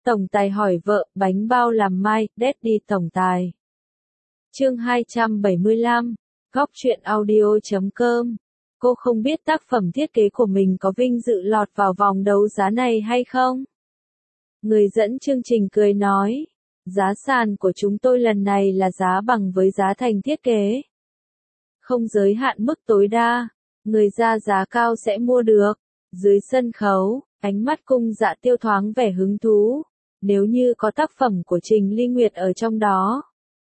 Tổng tài hỏi vợ, bánh bao làm mai, Daddy tổng tài. Chương 275, Góc truyện audio.com. Cô không biết tác phẩm thiết kế của mình có vinh dự lọt vào vòng đấu giá này hay không? Người dẫn chương trình cười nói, giá sàn của chúng tôi lần này là giá bằng với giá thành thiết kế. Không giới hạn mức tối đa, người ra giá cao sẽ mua được. Dưới sân khấu, ánh mắt Cung Dạ Tiêu thoáng vẻ hứng thú. Nếu như có tác phẩm của Trình Ly Nguyệt ở trong đó,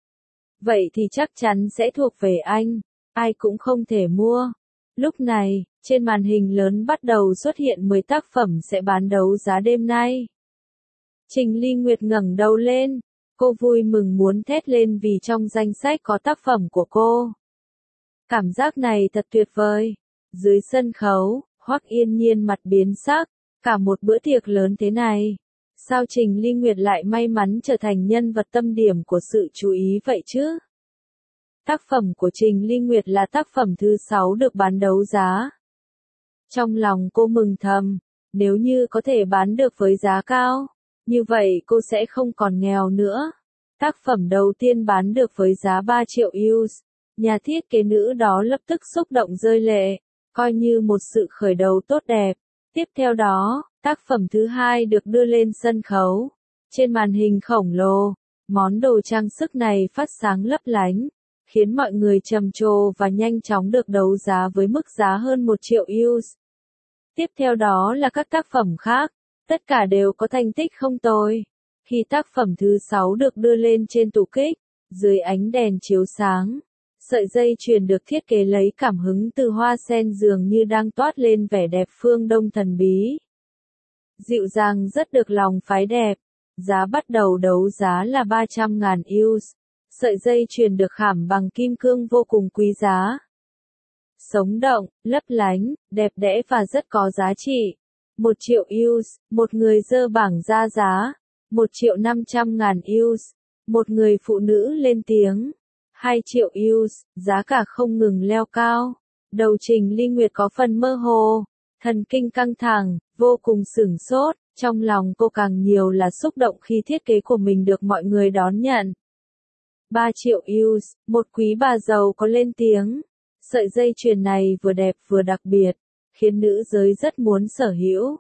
vậy thì chắc chắn sẽ thuộc về anh, ai cũng không thể mua. Lúc này, trên màn hình lớn bắt đầu xuất hiện 10 tác phẩm sẽ bán đấu giá đêm nay. Trình Ly Nguyệt ngẩng đầu lên, cô vui mừng muốn thét lên vì trong danh sách có tác phẩm của cô. Cảm giác này thật tuyệt vời. Dưới sân khấu, Hoắc Yên Nhiên mặt biến sắc, cả một bữa tiệc lớn thế này. Sao Trình Ly Nguyệt lại may mắn trở thành nhân vật tâm điểm của sự chú ý vậy chứ? Tác phẩm của Trình Ly Nguyệt là tác phẩm thứ 6 được bán đấu giá. Trong lòng cô mừng thầm, nếu như có thể bán được với giá cao, như vậy cô sẽ không còn nghèo nữa. Tác phẩm đầu tiên bán được với giá 3 triệu euro, nhà thiết kế nữ đó lập tức xúc động rơi lệ, coi như một sự khởi đầu tốt đẹp. Tiếp theo đó, tác phẩm thứ 2 được đưa lên sân khấu. Trên màn hình khổng lồ, món đồ trang sức này phát sáng lấp lánh, khiến mọi người trầm trồ và nhanh chóng được đấu giá với mức giá hơn 1 triệu euro. Tiếp theo đó là các tác phẩm khác, tất cả đều có thành tích không tồi. Khi tác phẩm thứ 6 được đưa lên trên tủ kích, dưới ánh đèn chiếu sáng, sợi dây chuyền được thiết kế lấy cảm hứng từ hoa sen dường như đang toát lên vẻ đẹp phương Đông thần bí. Dịu dàng rất được lòng phái đẹp, giá bắt đầu đấu giá là 300.000 euro, sợi dây chuyền được khảm bằng kim cương vô cùng quý giá. Sống động, lấp lánh, đẹp đẽ và rất có giá trị. 1 triệu euro, một người giơ bảng ra giá. 1.500.000 euro, một người phụ nữ lên tiếng. 2 triệu euro, giá cả không ngừng leo cao. Đầu Trình Ly Nguyệt có phần mơ hồ, thần kinh căng thẳng, vô cùng sửng sốt, trong lòng cô càng nhiều là xúc động khi thiết kế của mình được mọi người đón nhận. 3 triệu euro, một quý bà giàu có lên tiếng. Sợi dây chuyền này vừa đẹp vừa đặc biệt, khiến nữ giới rất muốn sở hữu.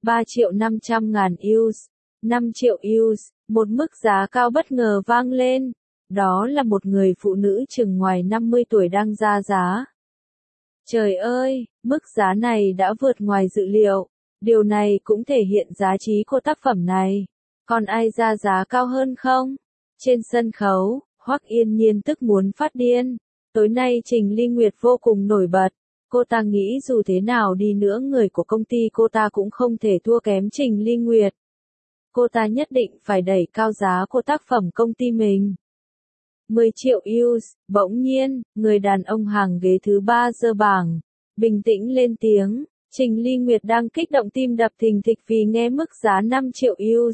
3.500.000 euro, 5 triệu euro, một mức giá cao bất ngờ vang lên. Đó là một người phụ nữ chừng ngoài 50 tuổi đang ra giá. Trời ơi, mức giá này đã vượt ngoài dự liệu. Điều này cũng thể hiện giá trị của tác phẩm này. Còn ai ra giá cao hơn không? Trên sân khấu, Hoắc Yên Nhiên tức muốn phát điên. Tối nay Trình Ly Nguyệt vô cùng nổi bật. Cô ta nghĩ dù thế nào đi nữa người của công ty cô ta cũng không thể thua kém Trình Ly Nguyệt. Cô ta nhất định phải đẩy cao giá của tác phẩm công ty mình. 10 triệu euro, bỗng nhiên, người đàn ông hàng ghế thứ 3 giơ bảng, bình tĩnh lên tiếng. Trình Ly Nguyệt đang kích động tim đập thình thịch vì nghe mức giá 5 triệu euro.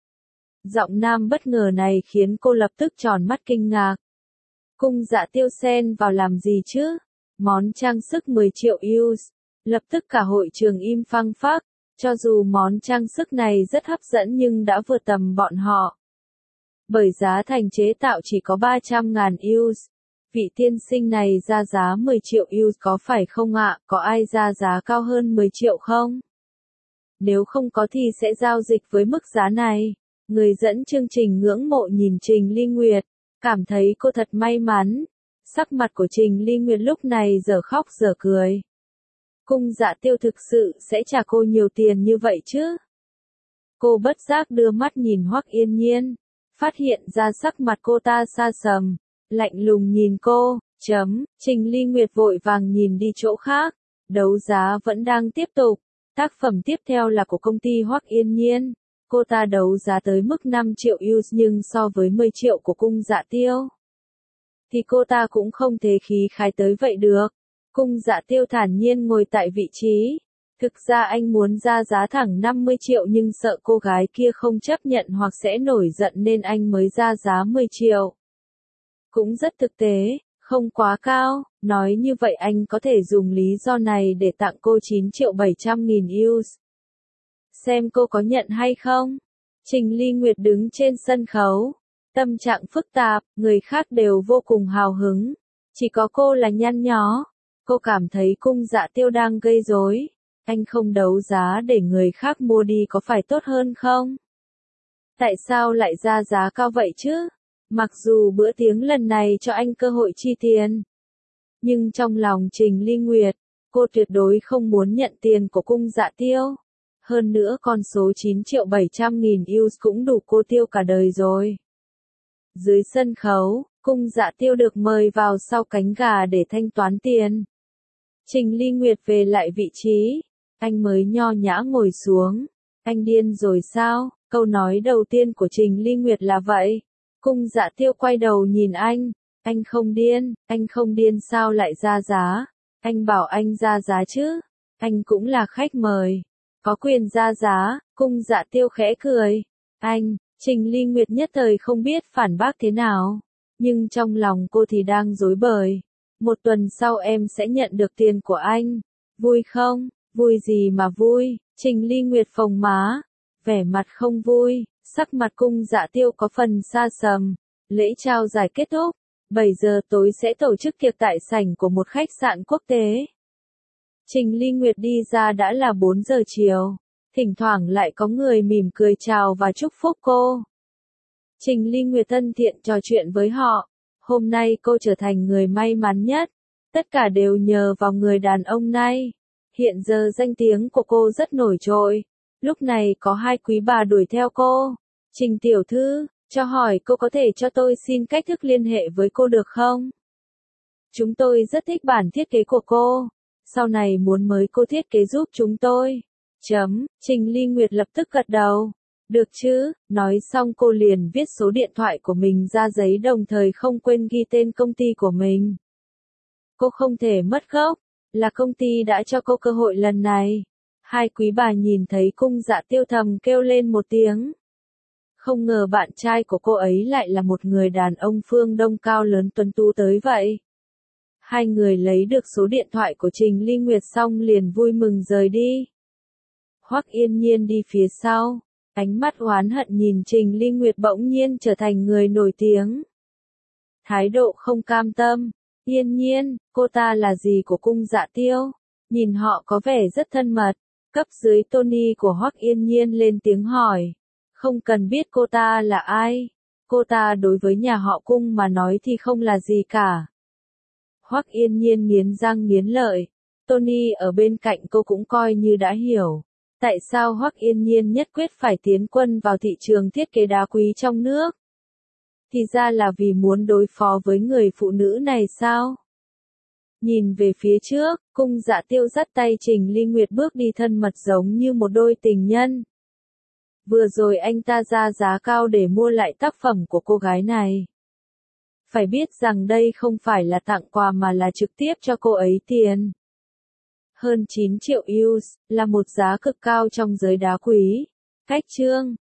Giọng nam bất ngờ này khiến cô lập tức tròn mắt kinh ngạc. Cung Dạ Tiêu xen vào làm gì chứ? Món trang sức 10 triệu euro. Lập tức cả hội trường im phăng phắc. Cho dù món trang sức này rất hấp dẫn nhưng đã vượt tầm bọn họ. Bởi giá thành chế tạo chỉ có 300.000 euro. Vị tiên sinh này ra giá 10 triệu euro có phải không ạ? Có ai ra giá cao hơn 10 triệu không? Nếu không có thì sẽ giao dịch với mức giá này. Người dẫn chương trình ngưỡng mộ nhìn Trình Ly Nguyệt, cảm thấy cô thật may mắn. Sắc mặt của Trình Ly Nguyệt lúc này giờ khóc giờ cười. Cung Dạ Tiêu thực sự sẽ trả cô nhiều tiền như vậy chứ? Cô bất giác đưa mắt nhìn Hoắc Yên Nhiên, phát hiện ra sắc mặt cô ta xa sầm, lạnh lùng nhìn cô. Trình Ly Nguyệt vội vàng nhìn đi chỗ khác. Đấu giá vẫn đang tiếp tục. Tác phẩm tiếp theo là của công ty Hoắc Yên Nhiên. Cô ta đấu giá tới mức 5 triệu euro nhưng so với 10 triệu của Cung Dạ Tiêu thì cô ta cũng không thể khí khái tới vậy được. Cung Dạ Tiêu thản nhiên ngồi tại vị trí. Thực ra anh muốn ra giá thẳng 50 triệu nhưng sợ cô gái kia không chấp nhận hoặc sẽ nổi giận nên anh mới ra giá 10 triệu. Cũng rất thực tế, không quá cao. Nói như vậy anh có thể dùng lý do này để tặng cô 9.700.000 euro. Xem cô có nhận hay không? Trình Ly Nguyệt đứng trên sân khấu, tâm trạng phức tạp, người khác đều vô cùng hào hứng, chỉ có cô là nhăn nhó. Cô cảm thấy Cung Dạ Tiêu đang gây rối. Anh không đấu giá để người khác mua đi có phải tốt hơn không? Tại sao lại ra giá cao vậy chứ? Mặc dù bữa tiệc lần này cho anh cơ hội chi tiền, nhưng trong lòng Trình Ly Nguyệt, cô tuyệt đối không muốn nhận tiền của Cung Dạ Tiêu. Hơn nữa con số 9.700.000 euros cũng đủ cô tiêu cả đời rồi. Dưới sân khấu, Cung Dạ Tiêu được mời vào sau cánh gà để thanh toán tiền. Trình Ly Nguyệt về lại vị trí, anh mới nho nhã ngồi xuống. Anh điên rồi sao? Câu nói đầu tiên của Trình Ly Nguyệt là vậy. Cung Dạ Tiêu quay đầu nhìn anh không điên sao lại ra giá? Anh bảo anh ra giá chứ, anh cũng là khách mời, có quyền ra giá. Cung Dạ Tiêu khẽ cười. Trình Ly Nguyệt nhất thời không biết phản bác thế nào, nhưng trong lòng cô thì đang rối bời. 1 tuần sau em sẽ nhận được tiền của anh, vui không? Vui gì mà vui? Trình Ly Nguyệt phồng má, vẻ mặt không vui, sắc mặt Cung Dạ Tiêu có phần xa sầm. Lễ trao giải kết thúc, 7 giờ tối sẽ tổ chức tiệc tại sảnh của một khách sạn quốc tế. Trình Ly Nguyệt đi ra đã là 4 giờ chiều, thỉnh thoảng lại có người mỉm cười chào và chúc phúc cô. Trình Ly Nguyệt thân thiện trò chuyện với họ. Hôm nay cô trở thành người may mắn nhất, tất cả đều nhờ vào người đàn ông này. Hiện giờ danh tiếng của cô rất nổi trội. Lúc này có 2 quý bà đuổi theo cô. Trình tiểu thư, cho hỏi cô có thể cho tôi xin cách thức liên hệ với cô được không? Chúng tôi rất thích bản thiết kế của cô. Sau này muốn mời cô thiết kế giúp chúng tôi. Trình Ly Nguyệt lập tức gật đầu. Được chứ, nói xong cô liền viết số điện thoại của mình ra giấy đồng thời không quên ghi tên công ty của mình. Cô không thể mất gốc, là công ty đã cho cô cơ hội lần này. 2 quý bà nhìn thấy Cung Dạ Tiêu thầm kêu lên một tiếng. Không ngờ bạn trai của cô ấy lại là một người đàn ông phương Đông cao lớn tuấn tú tới vậy. 2 người lấy được số điện thoại của Trình Ly Nguyệt xong liền vui mừng rời đi. Hoắc Yên Nhiên đi phía sau, ánh mắt oán hận nhìn Trình Ly Nguyệt bỗng nhiên trở thành người nổi tiếng. Thái độ không cam tâm. Yên Nhiên, cô ta là gì của Cung Dạ Tiêu? Nhìn họ có vẻ rất thân mật. Cấp dưới Tony của Hoắc Yên Nhiên lên tiếng hỏi. Không cần biết cô ta là ai. Cô ta đối với nhà họ Cung mà nói thì không là gì cả. Hoắc Yên Nhiên nghiến răng nghiến lợi. Tony ở bên cạnh cô cũng coi như đã hiểu. Tại sao Hoắc Yên Nhiên nhất quyết phải tiến quân vào thị trường thiết kế đá quý trong nước? Thì ra là vì muốn đối phó với người phụ nữ này sao? Nhìn về phía trước, Cung Dạ Tiêu dắt tay Trình Ly Nguyệt bước đi thân mật giống như một đôi tình nhân. Vừa rồi anh ta ra giá cao để mua lại tác phẩm của cô gái này. Phải biết rằng đây không phải là tặng quà mà là trực tiếp cho cô ấy tiền. Hơn 9 triệu euros, là một giá cực cao trong giới đá quý. Cách chương